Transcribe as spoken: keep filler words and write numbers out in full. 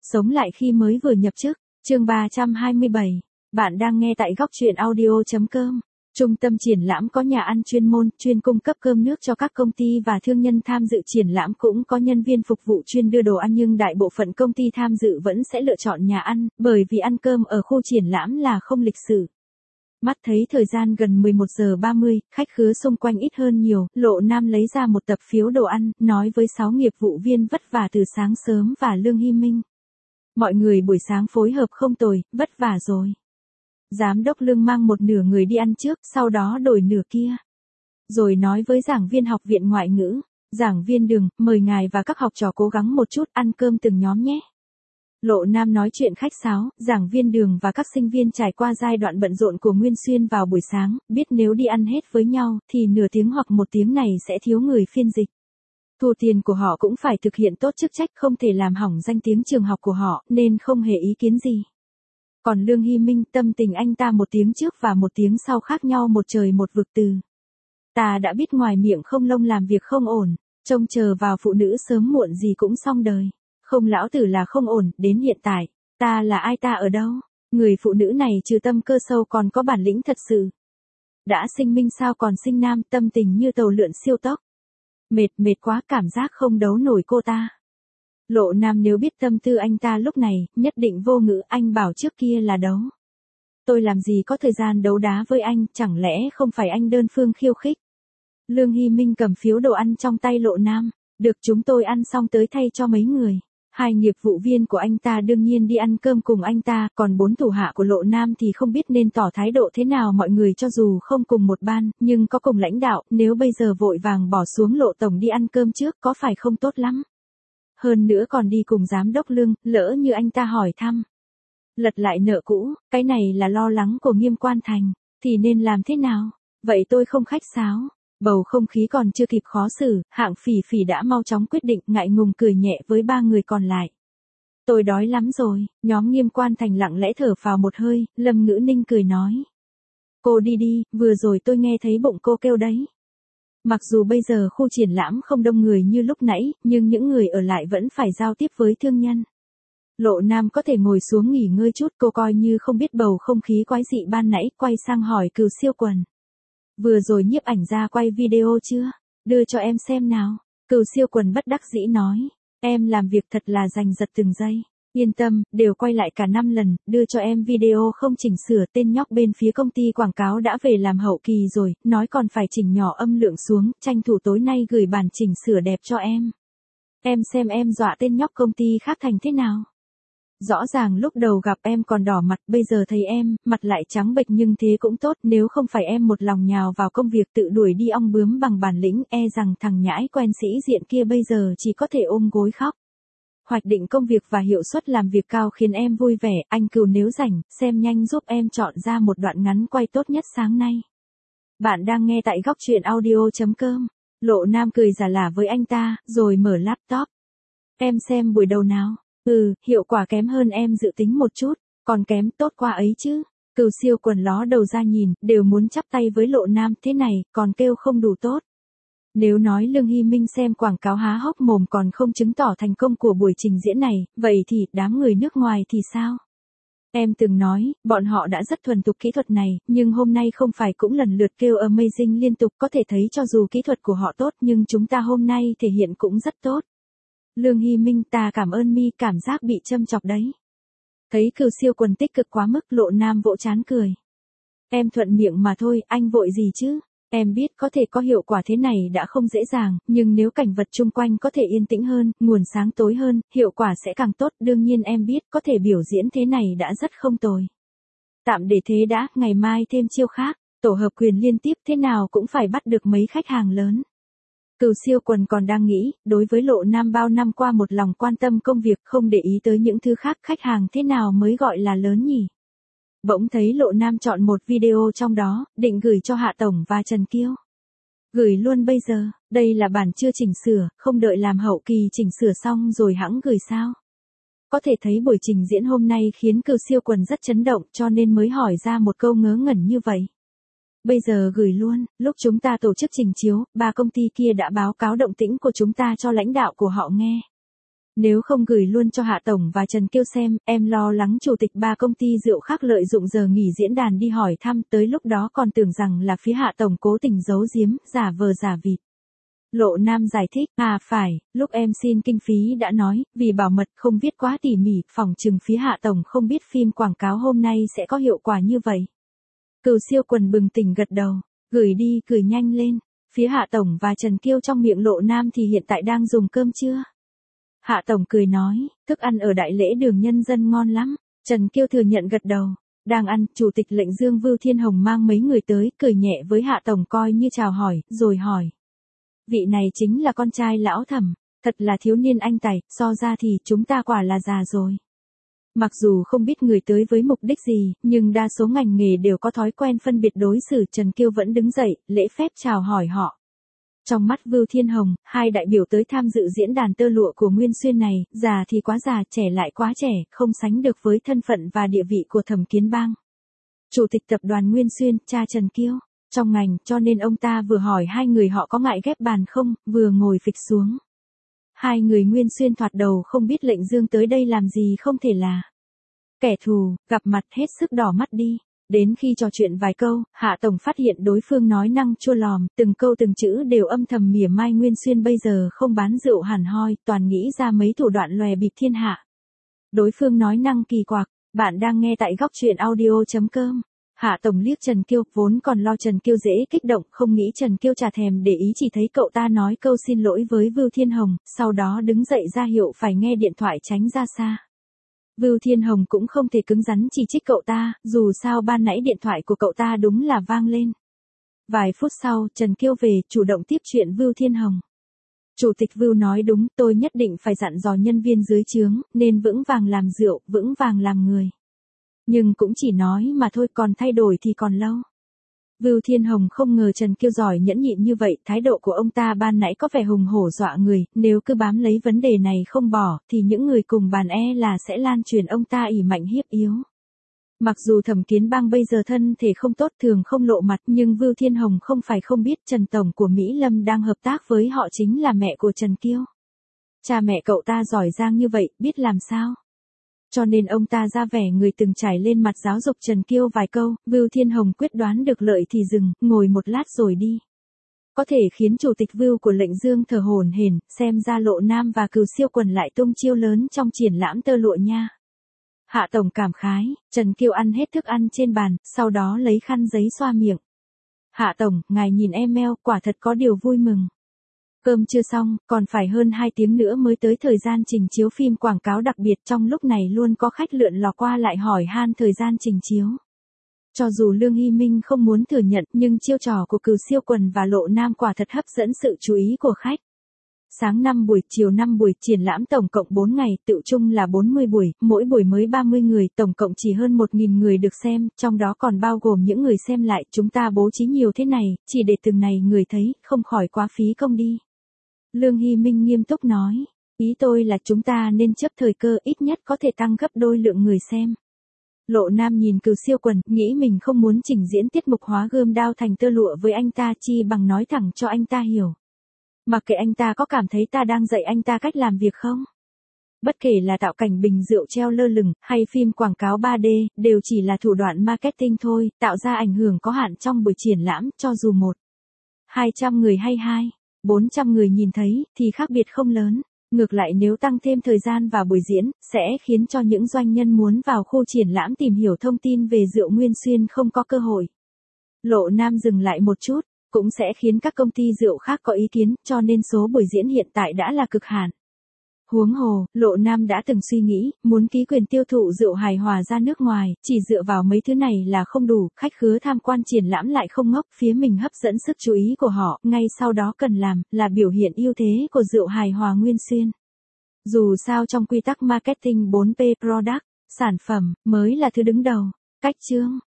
Sống lại khi mới vừa nhập chức, chương ba trăm hai mươi bảy. Bạn đang nghe tại góc truyện audio.com. Trung tâm triển lãm có nhà ăn chuyên môn, chuyên cung cấp cơm nước cho các công ty và thương nhân tham dự triển lãm, cũng có nhân viên phục vụ chuyên đưa đồ ăn, nhưng đại bộ phận công ty tham dự vẫn sẽ lựa chọn nhà ăn, bởi vì ăn cơm ở khu triển lãm là không lịch sự. Mắt thấy thời gian gần mười một giờ ba mươi, khách khứa xung quanh ít hơn nhiều, Lộ Nam lấy ra một tập phiếu đồ ăn, nói với sáu nghiệp vụ viên vất vả từ sáng sớm và Lương Hy Minh. Mọi người buổi sáng phối hợp không tồi, vất vả rồi. Giám đốc Lương mang một nửa người đi ăn trước, sau đó đổi nửa kia. Rồi nói với giảng viên học viện ngoại ngữ, giảng viên Đường, mời ngài và các học trò cố gắng một chút, ăn cơm từng nhóm nhé. Lộ Nam nói chuyện khách sáo, giảng viên Đường và các sinh viên trải qua giai đoạn bận rộn của Nguyên Xuyên vào buổi sáng, biết nếu đi ăn hết với nhau, thì nửa tiếng hoặc một tiếng này sẽ thiếu người phiên dịch. Thu tiền của họ cũng phải thực hiện tốt chức trách, không thể làm hỏng danh tiếng trường học của họ, nên không hề ý kiến gì. Còn Lương Hy Minh, tâm tình anh ta một tiếng trước và một tiếng sau khác nhau một trời một vực từ. Ta đã biết ngoài miệng không lông làm việc không ổn, trông chờ vào phụ nữ sớm muộn gì cũng xong đời. Không lão tử là không ổn, đến hiện tại, ta là ai, ta ở đâu? Người phụ nữ này trừ tâm cơ sâu còn có bản lĩnh thật sự. Đã sinh minh sao còn sinh nam, tâm tình như tàu lượn siêu tốc. Mệt, mệt quá, cảm giác không đấu nổi cô ta. Lộ Nam nếu biết tâm tư anh ta lúc này, nhất định vô ngữ, anh bảo trước kia là đấu. Tôi làm gì có thời gian đấu đá với anh, chẳng lẽ không phải anh đơn phương khiêu khích. Lương Hy Minh cầm phiếu đồ ăn trong tay Lộ Nam, được, chúng tôi ăn xong tới thay cho mấy người. Hai nghiệp vụ viên của anh ta đương nhiên đi ăn cơm cùng anh ta, còn bốn thủ hạ của Lộ Nam thì không biết nên tỏ thái độ thế nào. Mọi người cho dù không cùng một ban, nhưng có cùng lãnh đạo, nếu bây giờ vội vàng bỏ xuống Lộ tổng đi ăn cơm trước có phải không tốt lắm. Hơn nữa còn đi cùng giám đốc Lương, lỡ như anh ta hỏi thăm. Lật lại nợ cũ, cái này là lo lắng của Nghiêm Quan Thành, thì nên làm thế nào? Vậy tôi không khách sáo. Bầu không khí còn chưa kịp khó xử, Hạng Phỉ Phỉ đã mau chóng quyết định, ngại ngùng cười nhẹ với ba người còn lại. Tôi đói lắm rồi. Nhóm Nghiêm Quan Thành lặng lẽ thở phào một hơi, Lâm Ngữ Ninh cười nói. Cô đi đi, vừa rồi tôi nghe thấy bụng cô kêu đấy. Mặc dù bây giờ khu triển lãm không đông người như lúc nãy, nhưng những người ở lại vẫn phải giao tiếp với thương nhân. Lộ Nam có thể ngồi xuống nghỉ ngơi chút, cô coi như không biết bầu không khí quái dị ban nãy, quay sang hỏi Cừu Siêu Quần. Vừa rồi nhiếp ảnh ra quay video chưa? Đưa cho em xem nào. Cừu Siêu Quần bất đắc dĩ nói. Em làm việc thật là giành giật từng giây. Yên tâm, đều quay lại cả năm lần, đưa cho em video không chỉnh sửa. Tên nhóc bên phía công ty quảng cáo đã về làm hậu kỳ rồi, nói còn phải chỉnh nhỏ âm lượng xuống, tranh thủ tối nay gửi bản chỉnh sửa đẹp cho em. Em xem em dọa tên nhóc công ty khác thành thế nào? Rõ ràng lúc đầu gặp em còn đỏ mặt, bây giờ thấy em, mặt lại trắng bệch, nhưng thế cũng tốt, nếu không phải em một lòng nhào vào công việc tự đuổi đi ong bướm bằng bản lĩnh, e rằng thằng nhãi quen sĩ diện kia bây giờ chỉ có thể ôm gối khóc. Hoạch định công việc và hiệu suất làm việc cao khiến em vui vẻ, anh Cừu nếu rảnh, xem nhanh giúp em chọn ra một đoạn ngắn quay tốt nhất sáng nay. Bạn đang nghe tại góc truyện audio.com. Lộ Nam cười giả lả với anh ta, rồi mở laptop. Em xem buổi đầu nào? Ừ, hiệu quả kém hơn em dự tính một chút, còn kém, tốt qua ấy chứ. Cừu Siêu Quần ló đầu ra nhìn, đều muốn chắp tay với Lộ Nam, thế này, còn kêu không đủ tốt. Nếu nói Lương Hy Minh xem quảng cáo há hốc mồm còn không chứng tỏ thành công của buổi trình diễn này, vậy thì đám người nước ngoài thì sao? Em từng nói, bọn họ đã rất thuần thục kỹ thuật này, nhưng hôm nay không phải cũng lần lượt kêu amazing liên tục, có thể thấy cho dù kỹ thuật của họ tốt nhưng chúng ta hôm nay thể hiện cũng rất tốt. Lương Hy Minh, ta cảm ơn mi, cảm giác bị châm chọc đấy. Thấy Cừu Siêu Quần tích cực quá mức, Lộ Nam vỗ trán cười. Em thuận miệng mà thôi, anh vội gì chứ? Em biết có thể có hiệu quả thế này đã không dễ dàng, nhưng nếu cảnh vật chung quanh có thể yên tĩnh hơn, nguồn sáng tối hơn, hiệu quả sẽ càng tốt. Đương nhiên em biết có thể biểu diễn thế này đã rất không tồi. Tạm để thế đã, ngày mai thêm chiêu khác, tổ hợp quyền liên tiếp thế nào cũng phải bắt được mấy khách hàng lớn. Cừu Siêu Quần còn đang nghĩ, đối với Lộ Nam bao năm qua một lòng quan tâm công việc, không để ý tới những thứ khác, khách hàng thế nào mới gọi là lớn nhỉ? Bỗng thấy Lộ Nam chọn một video trong đó, định gửi cho Hạ Tổng và Trần Kiêu. Gửi luôn bây giờ, đây là bản chưa chỉnh sửa, không đợi làm hậu kỳ chỉnh sửa xong rồi hẵng gửi sao? Có thể thấy buổi trình diễn hôm nay khiến Cừu Siêu Quần rất chấn động, cho nên mới hỏi ra một câu ngớ ngẩn như vậy. Bây giờ gửi luôn, lúc chúng ta tổ chức trình chiếu, ba công ty kia đã báo cáo động tĩnh của chúng ta cho lãnh đạo của họ nghe. Nếu không gửi luôn cho Hạ Tổng và Trần Kiêu xem, em lo lắng chủ tịch ba công ty rượu khác lợi dụng giờ nghỉ diễn đàn đi hỏi thăm, tới lúc đó còn tưởng rằng là phía Hạ Tổng cố tình giấu giếm, giả vờ giả vịt. Lộ Nam giải thích, à phải, lúc em xin kinh phí đã nói, vì bảo mật không viết quá tỉ mỉ, phỏng chừng phía Hạ Tổng không biết phim quảng cáo hôm nay sẽ có hiệu quả như vậy. Cừu Siêu Quần bừng tỉnh gật đầu, gửi đi, gửi nhanh lên. Phía Hạ Tổng và Trần Kiêu trong miệng Lộ Nam thì hiện tại đang dùng cơm chưa? Hạ Tổng cười nói, thức ăn ở đại lễ đường nhân dân ngon lắm. Trần Kiêu thừa nhận gật đầu. Đang ăn, Chủ tịch lệnh Dương Vưu Thiên Hồng mang mấy người tới, cười nhẹ với Hạ Tổng coi như chào hỏi, rồi hỏi. Vị này chính là con trai lão Thẩm, thật là thiếu niên anh tài, so ra thì chúng ta quả là già rồi. Mặc dù không biết người tới với mục đích gì, nhưng đa số ngành nghề đều có thói quen phân biệt đối xử. Trần Kiêu vẫn đứng dậy, lễ phép chào hỏi họ. Trong mắt Vưu Thiên Hồng, hai đại biểu tới tham dự diễn đàn tơ lụa của Nguyên Xuyên này, già thì quá già, trẻ lại quá trẻ, không sánh được với thân phận và địa vị của Thẩm Kiến Bang. Chủ tịch tập đoàn Nguyên Xuyên, cha Trần Kiêu, trong ngành, cho nên ông ta vừa hỏi hai người họ có ngại ghép bàn không, vừa ngồi phịch xuống. Hai người Nguyên Xuyên thoạt đầu không biết lệnh Dương tới đây làm gì, không thể là kẻ thù, gặp mặt hết sức đỏ mắt đi. Đến khi trò chuyện vài câu, Hạ Tổng phát hiện đối phương nói năng chua lòm, từng câu từng chữ đều âm thầm mỉa mai Nguyên Xuyên bây giờ không bán rượu hẳn hoi, toàn nghĩ ra mấy thủ đoạn lòe bịp thiên hạ. Đối phương nói năng kỳ quặc, bạn đang nghe tại góc truyện audio chấm com. Hạ Tổng liếc Trần Kiêu, vốn còn lo Trần Kiêu dễ kích động, không nghĩ Trần Kiêu chả thèm để ý, chỉ thấy cậu ta nói câu xin lỗi với Vưu Thiên Hồng, sau đó đứng dậy ra hiệu phải nghe điện thoại tránh ra xa. Vưu Thiên Hồng cũng không thể cứng rắn chỉ trích cậu ta, dù sao ban nãy điện thoại của cậu ta đúng là vang lên. Vài phút sau, Trần Kiêu về, chủ động tiếp chuyện Vưu Thiên Hồng. Chủ tịch Vưu nói đúng, tôi nhất định phải dặn dò nhân viên dưới trướng, nên vững vàng làm rượu, vững vàng làm người. Nhưng cũng chỉ nói mà thôi, còn thay đổi thì còn lâu. Vưu Thiên Hồng không ngờ Trần Kiêu giỏi nhẫn nhịn như vậy, thái độ của ông ta ban nãy có vẻ hùng hổ dọa người, nếu cứ bám lấy vấn đề này không bỏ, thì những người cùng bàn e là sẽ lan truyền ông ta ỷ mạnh hiếp yếu. Mặc dù Thẩm Kiến Bang bây giờ thân thể không tốt, thường không lộ mặt, nhưng Vưu Thiên Hồng không phải không biết Trần Tổng của Mỹ Lâm đang hợp tác với họ chính là mẹ của Trần Kiêu. Cha mẹ cậu ta giỏi giang như vậy, biết làm sao? Cho nên ông ta ra vẻ người từng trải lên mặt giáo dục Trần Kiêu vài câu, Vưu Thiên Hồng quyết đoán được lợi thì dừng, ngồi một lát rồi đi. Có thể khiến chủ tịch Vưu của lệnh Dương thở hổn hển, xem ra Lộ Nam và Cừu Siêu Quần lại tung chiêu lớn trong triển lãm tơ lụa nha. Hạ Tổng cảm khái, Trần Kiêu ăn hết thức ăn trên bàn, sau đó lấy khăn giấy xoa miệng. Hạ Tổng, ngài nhìn email, quả thật có điều vui mừng. Cơm chưa xong, còn phải hơn hai tiếng nữa mới tới thời gian trình chiếu phim quảng cáo đặc biệt, trong lúc này luôn có khách lượn lò qua lại hỏi han thời gian trình chiếu. Cho dù Lương Hy Minh không muốn thừa nhận, nhưng chiêu trò của Cừu Siêu Quần và Lộ Nam quả thật hấp dẫn sự chú ý của khách. Sáng năm buổi, chiều năm buổi, triển lãm tổng cộng bốn ngày, tự chung là bốn mươi buổi, mỗi buổi mới ba mươi người, tổng cộng chỉ hơn một nghìn người được xem, trong đó còn bao gồm những người xem lại, chúng ta bố trí nhiều thế này, chỉ để từng này người thấy, không khỏi quá phí công đi. Lương Hy Minh nghiêm túc nói, ý tôi là chúng ta nên chấp thời cơ, ít nhất có thể tăng gấp đôi lượng người xem. Lộ Nam nhìn Cừu Siêu Quần, nghĩ mình không muốn trình diễn tiết mục hóa gươm đao thành tơ lụa với anh ta, chi bằng nói thẳng cho anh ta hiểu. Mặc kệ anh ta có cảm thấy ta đang dạy anh ta cách làm việc không? Bất kể là tạo cảnh bình rượu treo lơ lửng, hay phim quảng cáo ba D, đều chỉ là thủ đoạn marketing thôi, tạo ra ảnh hưởng có hạn trong buổi triển lãm, cho dù một, hai trăm người hay hai, bốn trăm người nhìn thấy, thì khác biệt không lớn. Ngược lại nếu tăng thêm thời gian vào buổi diễn, sẽ khiến cho những doanh nhân muốn vào khu triển lãm tìm hiểu thông tin về rượu Nguyên Xuyên không có cơ hội. Lộ Nam dừng lại một chút, cũng sẽ khiến các công ty rượu khác có ý kiến, cho nên số buổi diễn hiện tại đã là cực hạn. Huống hồ, Lộ Nam đã từng suy nghĩ, muốn ký quyền tiêu thụ rượu hài hòa ra nước ngoài, chỉ dựa vào mấy thứ này là không đủ, khách khứa tham quan triển lãm lại không ngốc, phía mình hấp dẫn sức chú ý của họ, ngay sau đó cần làm, là biểu hiện ưu thế của rượu hài hòa Nguyên Xuyên. Dù sao trong quy tắc marketing bốn P product, sản phẩm, mới là thứ đứng đầu. Cách chương